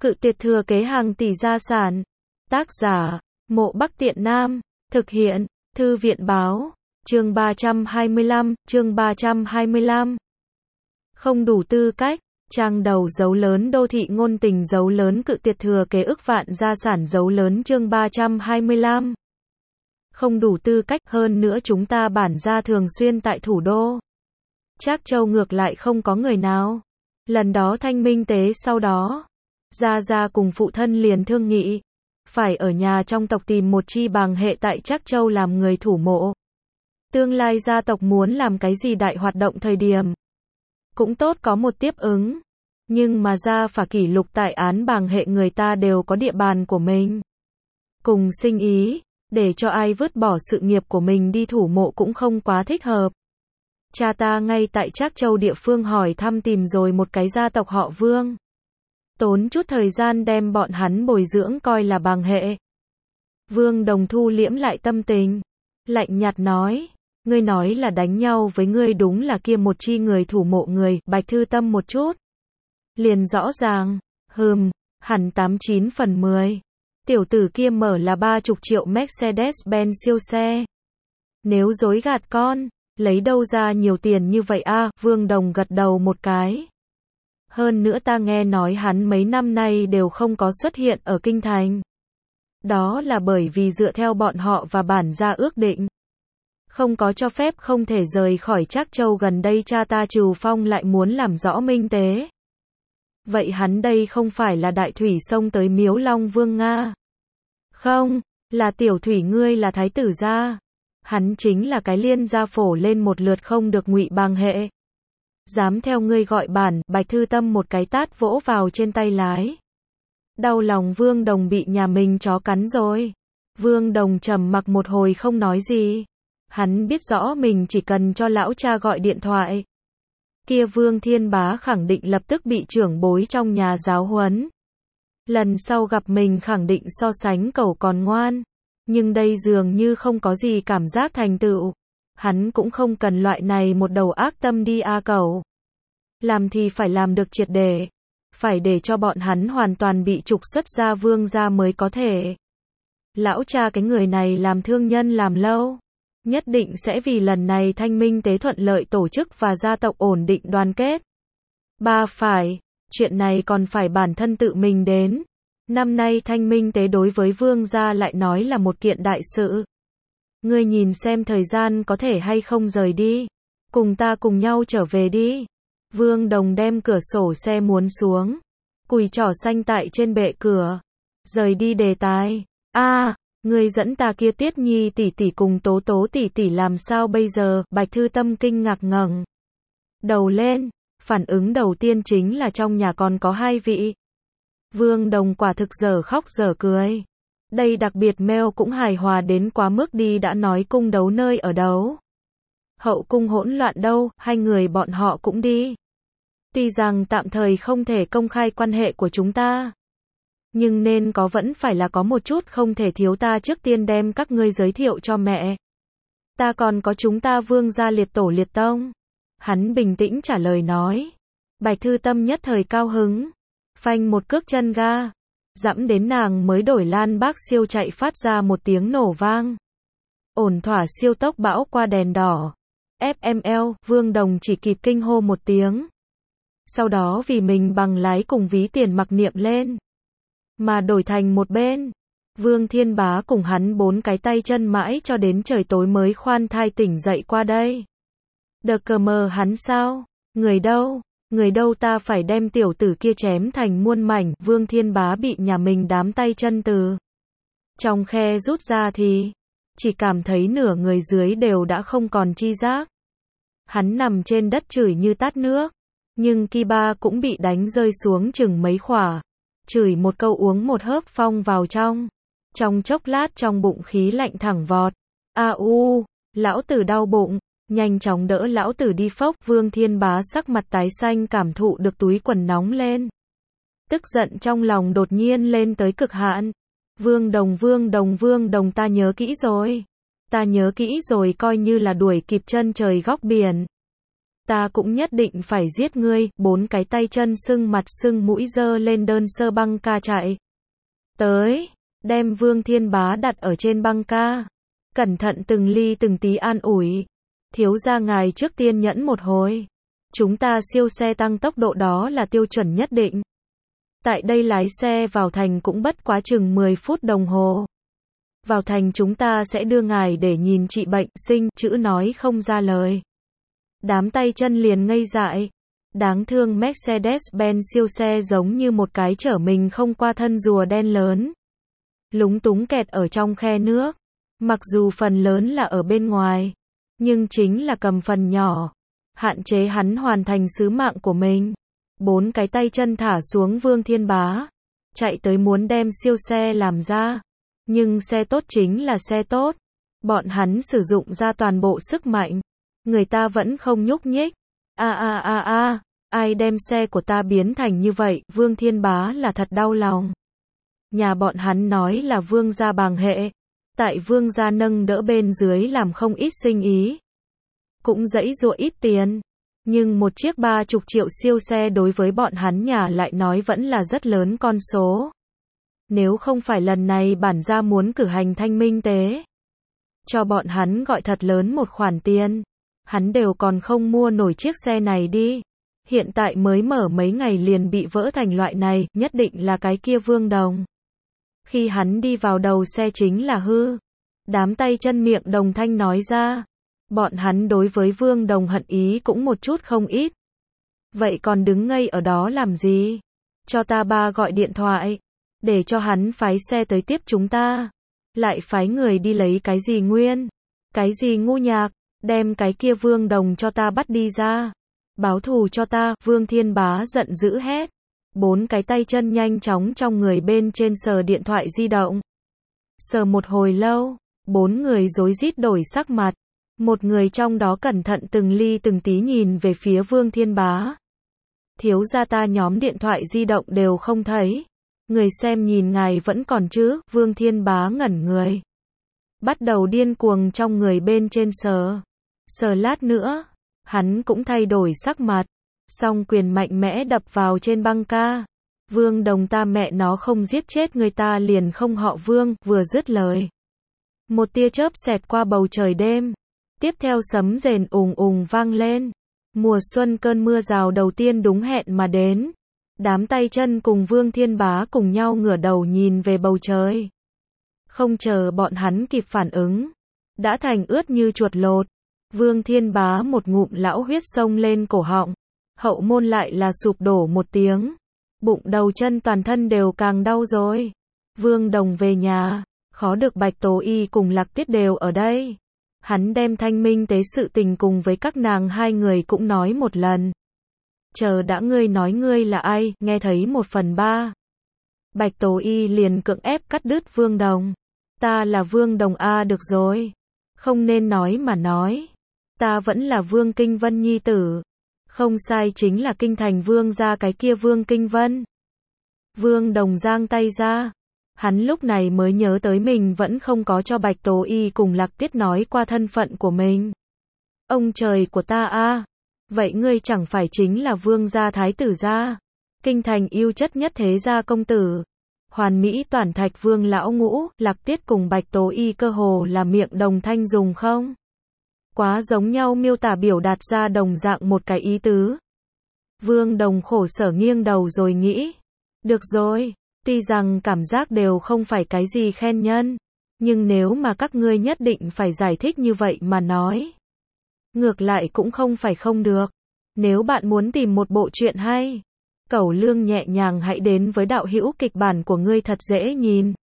Cự tuyệt thừa kế hàng tỷ gia sản. Tác giả, Mộ Bắc Tiện Nam. Thực hiện, Thư viện báo. Chương 325. Không đủ tư cách. Trang đầu dấu lớn đô thị ngôn tình dấu lớn cự tuyệt thừa kế ức vạn gia sản dấu lớn chương 325. Không đủ tư cách, hơn nữa chúng ta bản gia thường xuyên tại thủ đô. Trác Châu ngược lại không có người nào. Lần đó thanh minh tế sau đó, Gia cùng phụ thân liền thương nghị, phải ở nhà trong tộc tìm một chi bàng hệ tại Trác Châu làm người thủ mộ. Tương lai gia tộc muốn làm cái gì đại hoạt động thời điểm, cũng tốt có một tiếp ứng. Nhưng mà gia phả kỷ lục tại án bàng hệ người ta đều có địa bàn của mình. Cùng sinh ý, để cho ai vứt bỏ sự nghiệp của mình đi thủ mộ cũng không quá thích hợp. Cha ta ngay tại Trác Châu địa phương hỏi thăm tìm rồi một cái gia tộc họ Vương. Tốn chút thời gian đem bọn hắn bồi dưỡng coi là bàng hệ. Vương Đồng thu liễm lại tâm tình, lạnh nhạt nói, ngươi nói là đánh nhau với ngươi đúng là kia một chi người thủ mộ người, Bạch Thư Tâm một chút. Liền rõ ràng, hẳn 89 phần 10. Tiểu tử kia mở là 30 triệu Mercedes-Benz siêu xe. Nếu dối gạt con, lấy đâu ra nhiều tiền như vậy a? Vương Đồng gật đầu một cái. Hơn nữa ta nghe nói hắn mấy năm nay đều không có xuất hiện ở kinh thành. Đó là bởi vì dựa theo bọn họ và bản gia ước định, không có cho phép không thể rời khỏi Trác Châu. Gần đây cha ta Trừ Phong lại muốn làm rõ minh tế. Vậy hắn đây không phải là đại thủy xông tới Miếu Long Vương Nga? Không, là tiểu thủy ngươi là thái tử gia. Hắn chính là cái liên gia phổ lên một lượt không được ngụy bàng hệ. Dám theo ngươi gọi bản, Bạch Thư Tâm một cái tát vỗ vào trên tay lái. Đau lòng Vương Đồng bị nhà mình chó cắn rồi. Vương Đồng trầm mặc một hồi không nói gì. Hắn biết rõ mình chỉ cần cho lão cha gọi điện thoại, kia Vương Thiên Bá khẳng định lập tức bị trưởng bối trong nhà giáo huấn. Lần sau gặp mình khẳng định so sánh cẩu còn ngoan. Nhưng đây dường như không có gì cảm giác thành tựu. Hắn cũng không cần loại này một đầu ác tâm đi cẩu. Làm thì phải làm được triệt để. Phải để cho bọn hắn hoàn toàn bị trục xuất ra Vương gia mới có thể. Lão cha cái người này làm thương nhân làm lâu, nhất định sẽ vì lần này thanh minh tế thuận lợi tổ chức và gia tộc ổn định đoàn kết. Phải, chuyện này còn phải bản thân tự mình đến. Năm nay thanh minh tế đối với Vương gia lại nói là một kiện đại sự. Ngươi nhìn xem thời gian có thể hay không rời đi. Cùng ta cùng nhau trở về đi. Vương Đồng đem cửa sổ xe muốn xuống. Cùi trỏ xanh tại trên bệ cửa. Rời đi đề tài. Ngươi dẫn ta kia Tiết Nhi tỷ tỷ cùng Tố Tố tỷ tỷ làm sao bây giờ? Bạch Thư Tâm kinh ngạc ngẩng đầu lên. Phản ứng đầu tiên chính là trong nhà còn có hai vị. Vương Đồng quả thực dở khóc dở cười. Đây đặc biệt mail cũng hài hòa đến quá mức đi, đã nói cung đấu nơi ở đấu. Hậu cung hỗn loạn đâu, hai người bọn họ cũng đi. Tuy rằng tạm thời không thể công khai quan hệ của chúng ta, nhưng nên có vẫn phải là có một chút không thể thiếu. Ta trước tiên đem các ngươi giới thiệu cho mẹ. Ta còn có chúng ta Vương gia liệt tổ liệt tông. Hắn bình tĩnh trả lời nói. Bạch Thư Tâm nhất thời cao hứng. Phanh một cước chân ga. Dẫm đến nàng mới đổi lan bác siêu chạy phát ra một tiếng nổ vang. Ổn thỏa siêu tốc bão qua đèn đỏ. FML, Vương Đồng chỉ kịp kinh hô một tiếng. Sau đó vì mình bằng lái cùng ví tiền mặc niệm lên. Mà đổi thành một bên. Vương Thiên Bá cùng hắn bốn cái tay chân mãi cho đến trời tối mới khoan thai tỉnh dậy qua đây. Đợt cờ mờ hắn sao? Người đâu ta phải đem tiểu tử kia chém thành muôn mảnh. Vương Thiên Bá bị nhà mình đám tay chân từ trong khe rút ra thì chỉ cảm thấy nửa người dưới đều đã không còn chi giác. Hắn nằm trên đất chửi như tát nước, nhưng Kiba cũng bị đánh rơi xuống chừng mấy khỏa. Chửi một câu uống một hớp phong vào trong chốc lát trong bụng khí lạnh thẳng vọt. Lão tử đau bụng. Nhanh chóng đỡ lão tử đi phốc. Vương Thiên Bá sắc mặt tái xanh cảm thụ được túi quần nóng lên. Tức giận trong lòng đột nhiên lên tới cực hạn. Vương Đồng ta nhớ kỹ rồi. Coi như là đuổi kịp chân trời góc biển. Ta cũng nhất định phải giết ngươi. Bốn cái tay chân sưng mặt sưng mũi giơ lên đơn sơ băng ca chạy tới, đem Vương Thiên Bá đặt ở trên băng ca. Cẩn thận từng ly từng tí an ủi. Thiếu gia ngài trước tiên nhẫn một hồi. Chúng ta siêu xe tăng tốc độ đó là tiêu chuẩn nhất định. Tại đây lái xe vào thành cũng bất quá chừng 10 phút đồng hồ. Vào thành chúng ta sẽ đưa ngài để nhìn trị bệnh, sinh, chữ nói không ra lời. Đám tay chân liền ngây dại. Đáng thương Mercedes-Benz siêu xe giống như một cái chở mình không qua thân rùa đen lớn. Lúng túng kẹt ở trong khe nước. Mặc dù phần lớn là ở bên ngoài, nhưng chính là cầm phần nhỏ, hạn chế hắn hoàn thành sứ mạng của mình. Bốn cái tay chân thả xuống Vương Thiên Bá, chạy tới muốn đem siêu xe làm ra. Nhưng xe tốt chính là xe tốt. Bọn hắn sử dụng ra toàn bộ sức mạnh. Người ta vẫn không nhúc nhích. Ai đem xe của ta biến thành như vậy, Vương Thiên Bá là thật đau lòng. Nhà bọn hắn nói là Vương gia bàng hệ. Tại Vương gia nâng đỡ bên dưới làm không ít sinh ý. Cũng dãy dụa ít tiền. Nhưng một chiếc 30 triệu siêu xe đối với bọn hắn nhà lại nói vẫn là rất lớn con số. Nếu không phải lần này bản gia muốn cử hành thanh minh tế, cho bọn hắn gọi thật lớn một khoản tiền, hắn đều còn không mua nổi chiếc xe này đi. Hiện tại mới mở mấy ngày liền bị vỡ thành loại này, nhất định là cái kia Vương Đồng. Khi hắn đi vào đầu xe chính là hư. Đám tay chân miệng đồng thanh nói ra. Bọn hắn đối với Vương Đồng hận ý cũng một chút không ít. Vậy còn đứng ngây ở đó làm gì? Cho ta ba gọi điện thoại. Để cho hắn phái xe tới tiếp chúng ta. Lại phái người đi lấy cái gì nguyên? Cái gì ngu nhạc? Đem cái kia Vương Đồng cho ta bắt đi ra. Báo thù cho ta, Vương Thiên Bá giận dữ hét. Bốn cái tay chân nhanh chóng trong người bên trên sờ điện thoại di động. Sờ một hồi lâu, bốn người rối rít đổi sắc mặt. Một người trong đó cẩn thận từng ly từng tí nhìn về phía Vương Thiên Bá. Thiếu gia ta nhóm điện thoại di động đều không thấy. Người xem nhìn ngài vẫn còn chứ? Vương Thiên Bá ngẩn người. Bắt đầu điên cuồng trong người bên trên sờ. Sờ lát nữa, hắn cũng thay đổi sắc mặt. Song quyền mạnh mẽ đập vào trên băng ca. Vương Đồng ta mẹ nó không giết chết người ta liền không họ Vương, vừa dứt lời. Một tia chớp xẹt qua bầu trời đêm. Tiếp theo sấm rền ùng ùng vang lên. Mùa xuân cơn mưa rào đầu tiên đúng hẹn mà đến. Đám tay chân cùng Vương Thiên Bá cùng nhau ngửa đầu nhìn về bầu trời. Không chờ bọn hắn kịp phản ứng. Đã thành ướt như chuột lột. Vương Thiên Bá một ngụm lão huyết xông lên cổ họng. Hậu môn lại là sụp đổ một tiếng. Bụng đầu chân toàn thân đều càng đau rồi. Vương Đồng về nhà. Khó được Bạch Tố Y cùng Lạc Tiết đều ở đây. Hắn đem thanh minh tế sự tình cùng với các nàng hai người cũng nói một lần. Chờ đã ngươi nói ngươi là ai, nghe thấy 1/3. Bạch Tố Y liền cưỡng ép cắt đứt Vương Đồng. Ta là Vương Đồng được rồi. Không nên nói mà nói. Ta vẫn là Vương Kinh Vân nhi tử. Không sai chính là kinh thành Vương gia cái kia Vương Kinh Vân. Vương Đồng giang tay ra. Hắn lúc này mới nhớ tới mình vẫn không có cho Bạch Tố Y cùng Lạc Tiết nói qua thân phận của mình. Ông trời của ta vậy ngươi chẳng phải chính là Vương gia thái tử gia, kinh thành yêu chất nhất thế gia công tử. Hoàn Mỹ Toản Thạch Vương lão ngũ, Lạc Tiết cùng Bạch Tố Y cơ hồ là miệng đồng thanh dùng không? Quá giống nhau miêu tả biểu đạt ra đồng dạng một cái ý tứ. Vương Đồng khổ sở nghiêng đầu rồi nghĩ. Được rồi, tuy rằng cảm giác đều không phải cái gì khen nhân, nhưng nếu mà các ngươi nhất định phải giải thích như vậy mà nói, ngược lại cũng không phải không được. Nếu bạn muốn tìm một bộ truyện hay, cẩu lương nhẹ nhàng hãy đến với đạo hữu kịch bản của ngươi thật dễ nhìn.